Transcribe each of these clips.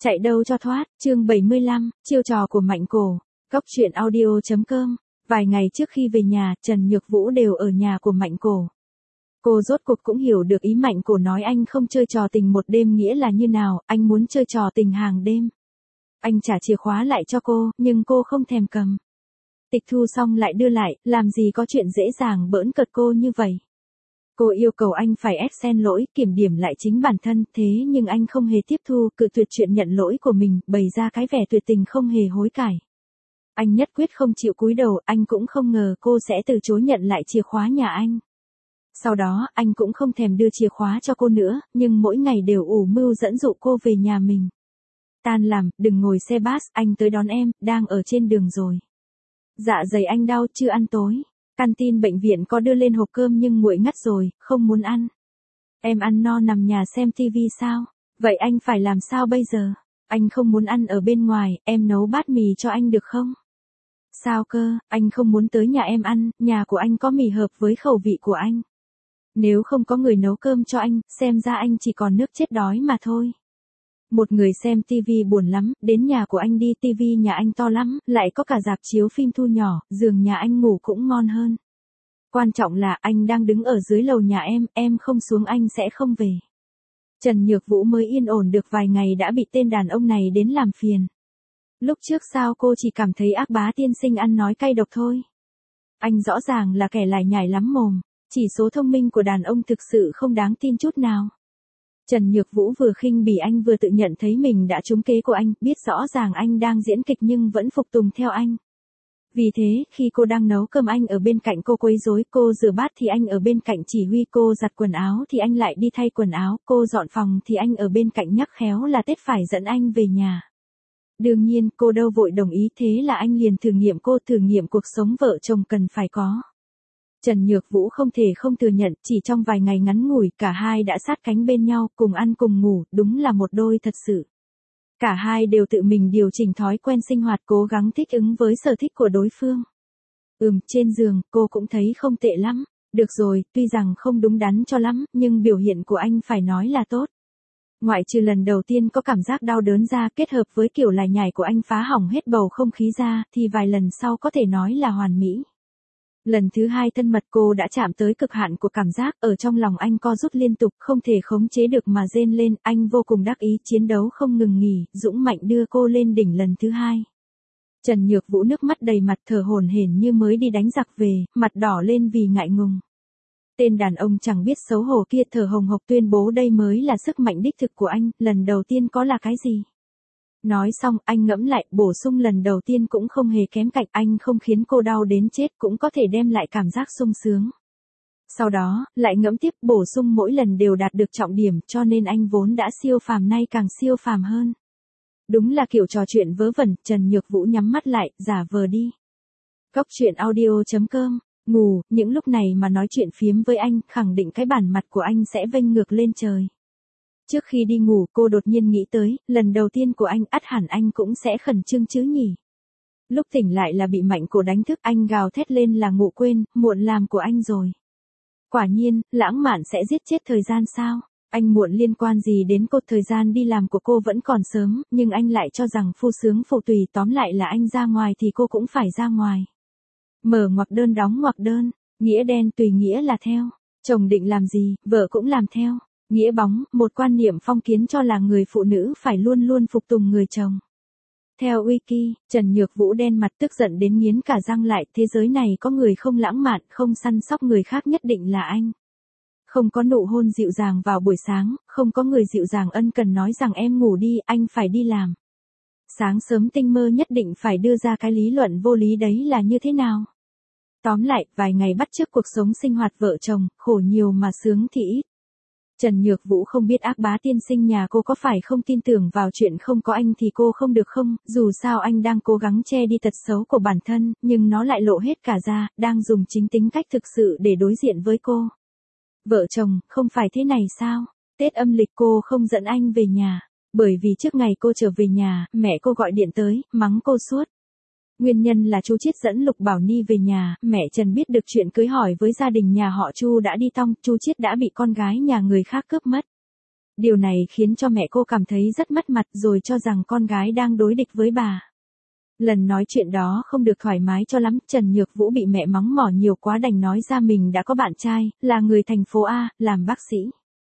Chạy đâu cho thoát, chương 75, chiêu trò của Mạnh Cổ. Góc truyện audio.com. Vài ngày trước khi về nhà, Trần Nhược Vũ đều ở nhà của Mạnh Cổ. Cô rốt cuộc cũng hiểu được ý Mạnh Cổ nói anh không chơi trò tình một đêm nghĩa là như nào, anh muốn chơi trò tình hàng đêm. Anh trả chìa khóa lại cho cô, nhưng cô không thèm cầm. Tịch thu xong lại đưa lại, làm gì có chuyện dễ dàng bỡn cợt cô như vậy. Cô yêu cầu anh phải xin lỗi, kiểm điểm lại chính bản thân, thế nhưng anh không hề tiếp thu, cự tuyệt chuyện nhận lỗi của mình, bày ra cái vẻ tuyệt tình không hề hối cải. Anh nhất quyết không chịu cúi đầu, anh cũng không ngờ cô sẽ từ chối nhận lại chìa khóa nhà anh. Sau đó, anh cũng không thèm đưa chìa khóa cho cô nữa, nhưng mỗi ngày đều ủ mưu dẫn dụ cô về nhà mình. Tan làm, đừng ngồi xe bus, anh tới đón em, đang ở trên đường rồi. Dạ dày anh đau, chưa ăn tối. Canteen bệnh viện có đưa lên hộp cơm nhưng nguội ngắt rồi, không muốn ăn. Em ăn no nằm nhà xem tivi sao? Vậy anh phải làm sao bây giờ? Anh không muốn ăn ở bên ngoài, em nấu bát mì cho anh được không? Sao cơ, anh không muốn tới nhà em ăn, nhà của anh có mì hợp với khẩu vị của anh. Nếu không có người nấu cơm cho anh, xem ra anh chỉ còn nước chết đói mà thôi. Một người xem tivi buồn lắm, đến nhà của anh đi, tivi nhà anh to lắm, lại có cả rạp chiếu phim thu nhỏ, giường nhà anh ngủ cũng ngon hơn. Quan trọng là anh đang đứng ở dưới lầu nhà em không xuống anh sẽ không về. Trần Nhược Vũ mới yên ổn được vài ngày đã bị tên đàn ông này đến làm phiền. Lúc trước sao cô chỉ cảm thấy Ác Bá tiên sinh ăn nói cay độc thôi. Anh rõ ràng là kẻ lải nhải lắm mồm, chỉ số thông minh của đàn ông thực sự không đáng tin chút nào. Trần Nhược Vũ vừa khinh bỉ anh vừa tự nhận thấy mình đã trúng kế của anh, biết rõ ràng anh đang diễn kịch nhưng vẫn phục tùng theo anh. Vì thế, khi cô đang nấu cơm anh ở bên cạnh cô quấy rối, cô rửa bát thì anh ở bên cạnh chỉ huy, cô giặt quần áo thì anh lại đi thay quần áo, cô dọn phòng thì anh ở bên cạnh nhắc khéo là Tết phải dẫn anh về nhà. Đương nhiên, cô đâu vội đồng ý, thế là anh liền thử nghiệm cuộc sống vợ chồng cần phải có. Trần Nhược Vũ không thể không thừa nhận, chỉ trong vài ngày ngắn ngủi, cả hai đã sát cánh bên nhau, cùng ăn cùng ngủ, đúng là một đôi thật sự. Cả hai đều tự mình điều chỉnh thói quen sinh hoạt, cố gắng thích ứng với sở thích của đối phương. Trên giường, cô cũng thấy không tệ lắm. Được rồi, tuy rằng không đúng đắn cho lắm, nhưng biểu hiện của anh phải nói là tốt. Ngoại trừ lần đầu tiên có cảm giác đau đớn ra, kết hợp với kiểu lải nhải của anh phá hỏng hết bầu không khí ra, thì vài lần sau có thể nói là hoàn mỹ. Lần thứ hai thân mật cô đã chạm tới cực hạn của cảm giác, ở trong lòng anh co rút liên tục, không thể khống chế được mà rên lên, anh vô cùng đắc ý, chiến đấu không ngừng nghỉ, dũng mạnh đưa cô lên đỉnh lần thứ hai. Trần Nhược Vũ nước mắt đầy mặt, thở hổn hển như mới đi đánh giặc về, mặt đỏ lên vì ngại ngùng. Tên đàn ông chẳng biết xấu hổ kia thở hồng hộc tuyên bố đây mới là sức mạnh đích thực của anh, lần đầu tiên có là cái gì? Nói xong, anh ngẫm lại, bổ sung lần đầu tiên cũng không hề kém cạnh, anh không khiến cô đau đến chết cũng có thể đem lại cảm giác sung sướng. Sau đó, lại ngẫm tiếp, bổ sung mỗi lần đều đạt được trọng điểm, cho nên anh vốn đã siêu phàm nay càng siêu phàm hơn. Đúng là kiểu trò chuyện vớ vẩn, Trần Nhược Vũ nhắm mắt lại, giả vờ đi. Góc truyện audio.com. Ngủ, những lúc này mà nói chuyện phiếm với anh, khẳng định cái bản mặt của anh sẽ vênh ngược lên trời. Trước khi đi ngủ, cô đột nhiên nghĩ tới, lần đầu tiên của anh, ắt hẳn anh cũng sẽ khẩn trương chứ nhỉ. Lúc tỉnh lại là bị Mạnh Cổ đánh thức, anh gào thét lên là ngủ quên, muộn làm của anh rồi. Quả nhiên, lãng mạn sẽ giết chết thời gian sao? Anh muộn liên quan gì đến cô, thời gian đi làm của cô vẫn còn sớm, nhưng anh lại cho rằng phu sướng phụ tùy, tóm lại là anh ra ngoài thì cô cũng phải ra ngoài. Mở ngoặc đơn đóng ngoặc đơn, nghĩa đen tùy nghĩa là theo. Chồng định làm gì, vợ cũng làm theo. Nghĩa bóng, một quan niệm phong kiến cho là người phụ nữ phải luôn luôn phục tùng người chồng. Theo Wiki, Trần Nhược Vũ đen mặt tức giận đến nghiến cả răng lại, thế giới này có người không lãng mạn, không săn sóc người khác nhất định là anh. Không có nụ hôn dịu dàng vào buổi sáng, không có người dịu dàng ân cần nói rằng em ngủ đi, anh phải đi làm. Sáng sớm tinh mơ nhất định phải đưa ra cái lý luận vô lý đấy là như thế nào? Tóm lại, vài ngày bắt chước cuộc sống sinh hoạt vợ chồng, khổ nhiều mà sướng thì ít. Trần Nhược Vũ không biết Ác Bá tiên sinh nhà cô có phải không tin tưởng vào chuyện không có anh thì cô không được không, dù sao anh đang cố gắng che đi tật xấu của bản thân, nhưng nó lại lộ hết cả ra, đang dùng chính tính cách thực sự để đối diện với cô. Vợ chồng, không phải thế này sao? Tết âm lịch cô không dẫn anh về nhà, bởi vì trước ngày cô trở về nhà, mẹ cô gọi điện tới, mắng cô suốt. Nguyên nhân là chú Chiết dẫn Lục Bảo Ni về nhà, mẹ Trần biết được chuyện cưới hỏi với gia đình nhà họ Chu đã đi tong, chú Chiết đã bị con gái nhà người khác cướp mất. Điều này khiến cho mẹ cô cảm thấy rất mất mặt rồi cho rằng con gái đang đối địch với bà. Lần nói chuyện đó không được thoải mái cho lắm, Trần Nhược Vũ bị mẹ mắng mỏ nhiều quá đành nói ra mình đã có bạn trai, là người thành phố A, làm bác sĩ.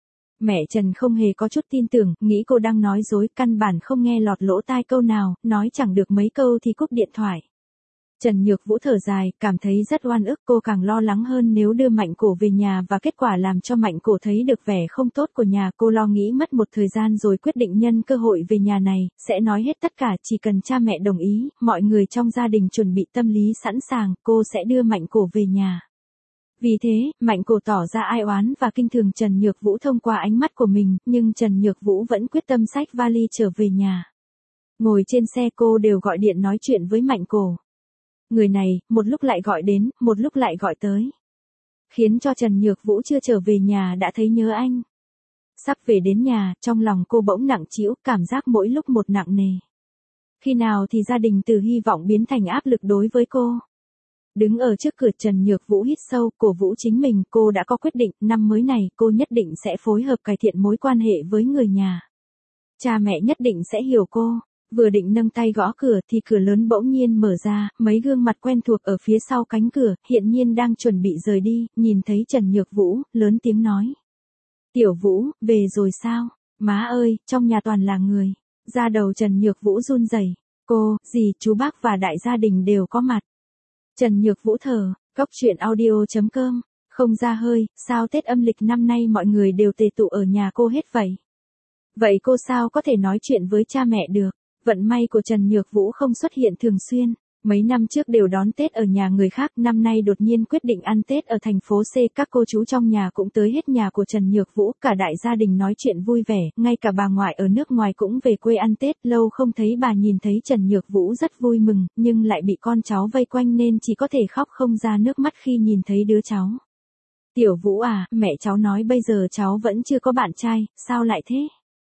Mẹ Trần không hề có chút tin tưởng, nghĩ cô đang nói dối, căn bản không nghe lọt lỗ tai câu nào, nói chẳng được mấy câu thì cúp điện thoại. Trần Nhược Vũ thở dài, cảm thấy rất oan ức, cô càng lo lắng hơn nếu đưa Mạnh Cổ về nhà và kết quả làm cho Mạnh Cổ thấy được vẻ không tốt của nhà. Cô lo nghĩ mất một thời gian rồi quyết định nhân cơ hội về nhà này, sẽ nói hết tất cả, chỉ cần cha mẹ đồng ý, mọi người trong gia đình chuẩn bị tâm lý sẵn sàng, cô sẽ đưa Mạnh Cổ về nhà. Vì thế, Mạnh Cổ tỏ ra ai oán và kinh thường Trần Nhược Vũ thông qua ánh mắt của mình, nhưng Trần Nhược Vũ vẫn quyết tâm xách vali trở về nhà. Ngồi trên xe cô đều gọi điện nói chuyện với Mạnh Cổ. Người này, một lúc lại gọi đến, một lúc lại gọi tới. Khiến cho Trần Nhược Vũ chưa trở về nhà đã thấy nhớ anh. Sắp về đến nhà, trong lòng cô bỗng nặng trĩu, cảm giác mỗi lúc một nặng nề. Khi nào thì gia đình từ hy vọng biến thành áp lực đối với cô. Đứng ở trước cửa, Trần Nhược Vũ hít sâu, cổ vũ chính mình, cô đã có quyết định, năm mới này cô nhất định sẽ phối hợp cải thiện mối quan hệ với người nhà. Cha mẹ nhất định sẽ hiểu cô. Vừa định nâng tay gõ cửa thì cửa lớn bỗng nhiên mở ra, mấy gương mặt quen thuộc ở phía sau cánh cửa, hiện nhiên đang chuẩn bị rời đi, nhìn thấy Trần Nhược Vũ, lớn tiếng nói. Tiểu Vũ, về rồi sao? Má ơi, trong nhà toàn là người. Da đầu Trần Nhược Vũ run rẩy. Cô, dì, chú bác và đại gia đình đều có mặt. Trần Nhược Vũ thở, Cóc Truyện Audio.com, không ra hơi, sao Tết âm lịch năm nay mọi người đều tề tụ ở nhà cô hết vậy? Vậy cô sao có thể nói chuyện với cha mẹ được? Vận may của Trần Nhược Vũ không xuất hiện thường xuyên. Mấy năm trước đều đón Tết ở nhà người khác, năm nay đột nhiên quyết định ăn Tết ở thành phố C. Các cô chú trong nhà cũng tới hết nhà của Trần Nhược Vũ, cả đại gia đình nói chuyện vui vẻ, ngay cả bà ngoại ở nước ngoài cũng về quê ăn Tết. Lâu không thấy bà nhìn thấy Trần Nhược Vũ rất vui mừng, nhưng lại bị con cháu vây quanh nên chỉ có thể khóc không ra nước mắt khi nhìn thấy đứa cháu. Tiểu Vũ à, mẹ cháu nói bây giờ cháu vẫn chưa có bạn trai, sao lại thế?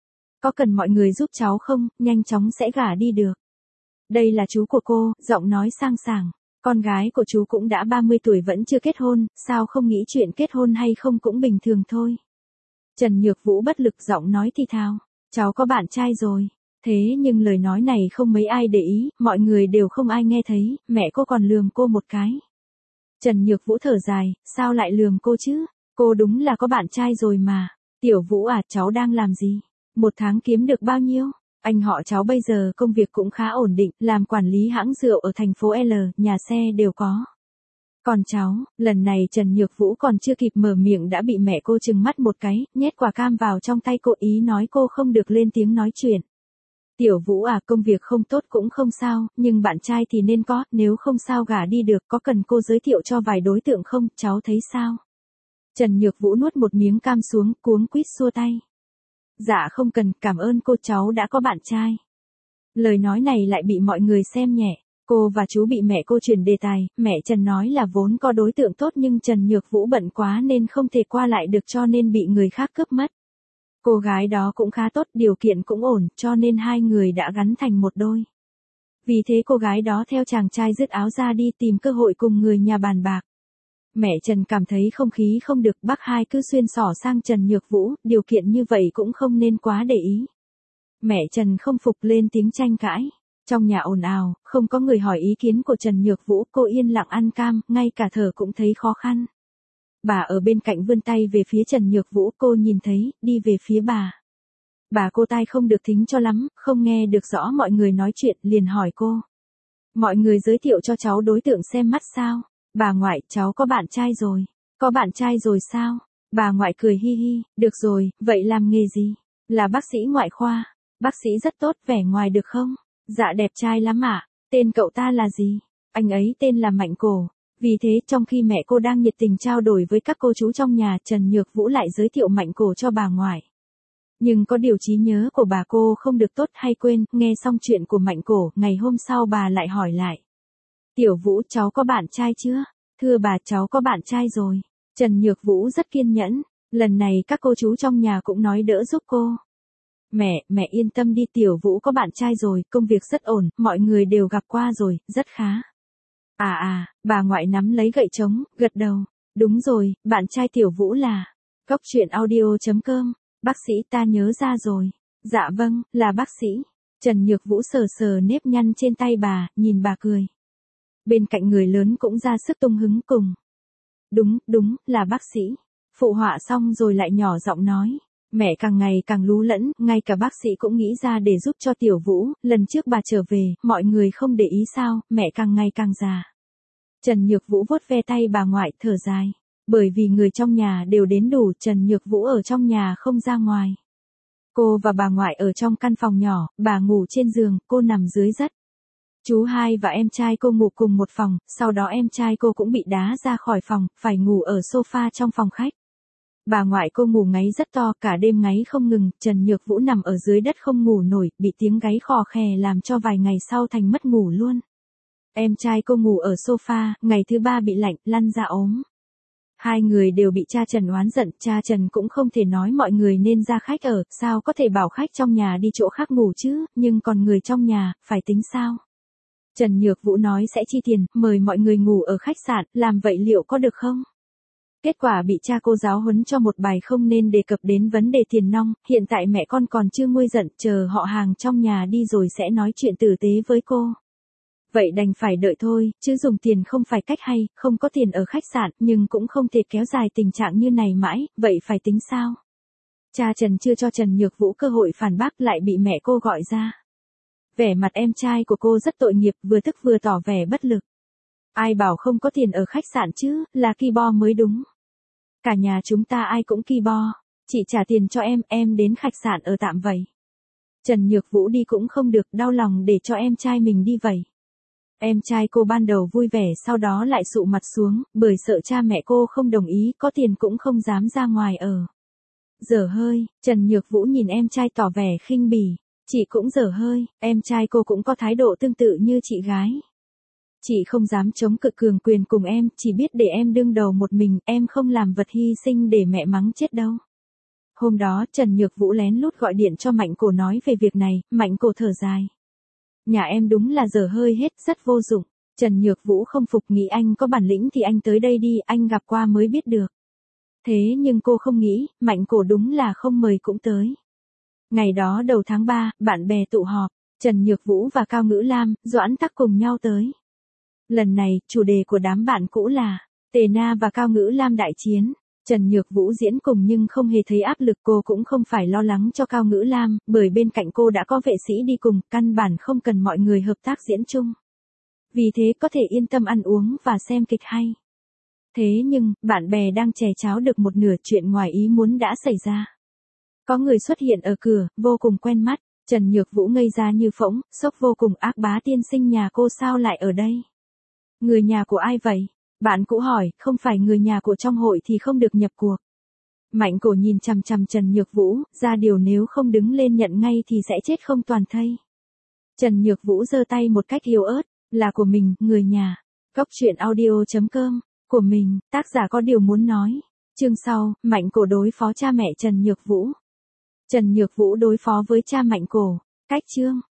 Có cần mọi người giúp cháu không, nhanh chóng sẽ gả đi được. Đây là chú của cô, giọng nói sang sảng. Con gái của chú cũng đã 30 tuổi vẫn chưa kết hôn, sao không nghĩ chuyện kết hôn hay không cũng bình thường thôi. Trần Nhược Vũ bất lực giọng nói thì thào. Cháu có bạn trai rồi. Thế nhưng lời nói này không mấy ai để ý, mọi người đều không ai nghe thấy, mẹ cô còn lườm cô một cái. Trần Nhược Vũ thở dài, sao lại lườm cô chứ? Cô đúng là có bạn trai rồi mà. Tiểu Vũ à, cháu đang làm gì? Một tháng kiếm được bao nhiêu? Anh họ cháu bây giờ công việc cũng khá ổn định, làm quản lý hãng rượu ở thành phố L, nhà xe đều có. Còn cháu, lần này Trần Nhược Vũ còn chưa kịp mở miệng đã bị mẹ cô trừng mắt một cái, nhét quả cam vào trong tay cô, ý nói cô không được lên tiếng nói chuyện. Tiểu Vũ à, công việc không tốt cũng không sao, nhưng bạn trai thì nên có, nếu không sao gả đi được, có cần cô giới thiệu cho vài đối tượng không, cháu thấy sao? Trần Nhược Vũ nuốt một miếng cam xuống, cuống quýt xua tay. Dạ không cần, cảm ơn cô, cháu đã có bạn trai. Lời nói này lại bị mọi người xem nhẹ. Cô và chú bị mẹ cô chuyển đề tài, mẹ Trần nói là vốn có đối tượng tốt nhưng Trần Nhược Vũ bận quá nên không thể qua lại được cho nên bị người khác cướp mất. Cô gái đó cũng khá tốt, điều kiện cũng ổn, cho nên hai người đã gắn thành một đôi. Vì thế cô gái đó theo chàng trai dứt áo ra đi tìm cơ hội cùng người nhà bàn bạc. Mẹ Trần cảm thấy không khí không được, bác hai cứ xuyên xỏ sang Trần Nhược Vũ, điều kiện như vậy cũng không nên quá để ý. Mẹ Trần không phục lên tiếng tranh cãi. Trong nhà ồn ào, không có người hỏi ý kiến của Trần Nhược Vũ, cô yên lặng ăn cam, ngay cả thở cũng thấy khó khăn. Bà ở bên cạnh vươn tay về phía Trần Nhược Vũ, cô nhìn thấy, đi về phía bà. Bà cô tai không được thính cho lắm, không nghe được rõ mọi người nói chuyện, liền hỏi cô. Mọi người giới thiệu cho cháu đối tượng xem mắt sao? Bà ngoại, cháu có bạn trai rồi. Có bạn trai rồi sao? Bà ngoại cười hi hi, được rồi, vậy làm nghề gì? Là bác sĩ ngoại khoa. Bác sĩ rất tốt, vẻ ngoài được không? Dạ đẹp trai lắm ạ. Tên cậu ta là gì? Anh ấy tên là Mạnh Cổ. Vì thế, trong khi mẹ cô đang nhiệt tình trao đổi với các cô chú trong nhà, Trần Nhược Vũ lại giới thiệu Mạnh Cổ cho bà ngoại. Nhưng có điều trí nhớ của bà cô không được tốt hay quên, nghe xong chuyện của Mạnh Cổ, ngày hôm sau bà lại hỏi lại. Tiểu Vũ, cháu có bạn trai chưa? Thưa bà, cháu có bạn trai rồi. Trần Nhược Vũ rất kiên nhẫn, lần này các cô chú trong nhà cũng nói đỡ giúp cô. Mẹ yên tâm đi, Tiểu Vũ có bạn trai rồi, công việc rất ổn, mọi người đều gặp qua rồi, rất khá. Bà ngoại nắm lấy gậy trống, gật đầu. Đúng rồi, bạn trai Tiểu Vũ là Cóc Truyện Audio.com Bác sĩ ta nhớ ra rồi. Dạ vâng, là bác sĩ. Trần Nhược Vũ sờ sờ nếp nhăn trên tay bà, nhìn bà cười. Bên cạnh người lớn cũng ra sức tung hứng cùng. Đúng, là bác sĩ. Phụ họa xong rồi lại nhỏ giọng nói. Mẹ càng ngày càng lú lẫn, ngay cả bác sĩ cũng nghĩ ra để giúp cho Tiểu Vũ, lần trước bà trở về, mọi người không để ý sao, mẹ càng ngày càng già. Trần Nhược Vũ vuốt ve tay bà ngoại, thở dài. Bởi vì người trong nhà đều đến đủ, Trần Nhược Vũ ở trong nhà không ra ngoài. Cô và bà ngoại ở trong căn phòng nhỏ, bà ngủ trên giường, cô nằm dưới đất. Chú hai và em trai cô ngủ cùng một phòng, sau đó em trai cô cũng bị đá ra khỏi phòng, phải ngủ ở sofa trong phòng khách. Bà ngoại cô ngủ ngáy rất to, cả đêm ngáy không ngừng, Trần Nhược Vũ nằm ở dưới đất không ngủ nổi, bị tiếng gáy khò khè làm cho vài ngày sau thành mất ngủ luôn. Em trai cô ngủ ở sofa, ngày thứ ba bị lạnh, lăn ra ốm. Hai người đều bị cha Trần oán giận, cha Trần cũng không thể nói mọi người nên ra khách ở, sao có thể bảo khách trong nhà đi chỗ khác ngủ chứ, nhưng còn người trong nhà, phải tính sao? Trần Nhược Vũ nói sẽ chi tiền, mời mọi người ngủ ở khách sạn, làm vậy liệu có được không? Kết quả bị cha cô giáo huấn cho một bài không nên đề cập đến vấn đề tiền nong, hiện tại mẹ con còn chưa nguôi giận, chờ họ hàng trong nhà đi rồi sẽ nói chuyện tử tế với cô. Vậy đành phải đợi thôi, chứ dùng tiền không phải cách hay, không có tiền ở khách sạn, nhưng cũng không thể kéo dài tình trạng như này mãi, vậy phải tính sao? Cha Trần chưa cho Trần Nhược Vũ cơ hội phản bác lại bị mẹ cô gọi ra. Vẻ mặt em trai của cô rất tội nghiệp, vừa tức vừa tỏ vẻ bất lực. Ai bảo không có tiền ở khách sạn chứ, là ki bo mới đúng. Cả nhà chúng ta ai cũng ki bo, chị trả tiền cho em đến khách sạn ở tạm vậy. Trần Nhược Vũ đi cũng không được, đau lòng để cho em trai mình đi vậy. Em trai cô ban đầu vui vẻ sau đó lại sụ mặt xuống, bởi sợ cha mẹ cô không đồng ý, có tiền cũng không dám ra ngoài ở. Dở hơi, Trần Nhược Vũ nhìn em trai tỏ vẻ khinh bỉ, chị cũng dở hơi, em trai cô cũng có thái độ tương tự như chị gái. Chị không dám chống cự cường quyền cùng em, chỉ biết để em đương đầu một mình, em không làm vật hy sinh để mẹ mắng chết đâu. Hôm đó Trần Nhược Vũ lén lút gọi điện cho Mạnh Cổ nói về việc này, Mạnh Cổ thở dài. Nhà em đúng là dở hơi hết, rất vô dụng. Trần Nhược Vũ không phục, nghĩ anh có bản lĩnh thì anh tới đây đi, anh gặp qua mới biết được. Thế nhưng cô không nghĩ, Mạnh Cổ đúng là không mời cũng tới. Ngày đó đầu tháng 3, bạn bè tụ họp, Trần Nhược Vũ và Cao Ngữ Lam, Doãn Tắc cùng nhau tới. Lần này, chủ đề của đám bạn cũ là Tề Na và Cao Ngữ Lam đại chiến. Trần Nhược Vũ diễn cùng nhưng không hề thấy áp lực, cô cũng không phải lo lắng cho Cao Ngữ Lam, bởi bên cạnh cô đã có vệ sĩ đi cùng, căn bản không cần mọi người hợp tác diễn chung. Vì thế có thể yên tâm ăn uống và xem kịch hay. Thế nhưng, bạn bè đang chè cháo được một nửa, chuyện ngoài ý muốn đã xảy ra. Có người xuất hiện ở cửa, vô cùng quen mắt, Trần Nhược Vũ ngây ra như phỗng, sốc vô cùng, Ác Bá tiên sinh nhà cô sao lại ở đây? Người nhà của ai vậy? Bạn cũ hỏi, không phải người nhà của trong hội thì không được nhập cuộc. Mạnh Cổ nhìn chằm chằm Trần Nhược Vũ, ra điều nếu không đứng lên nhận ngay thì sẽ chết không toàn thây. Trần Nhược Vũ giơ tay một cách yếu ớt, là của mình, người nhà. Góc truyện audio.com, của mình, tác giả có điều muốn nói. Chương sau, Mạnh Cổ đối phó cha mẹ Trần Nhược Vũ. Trần Nhược Vũ đối phó với cha Mạnh Cổ. Cách chương.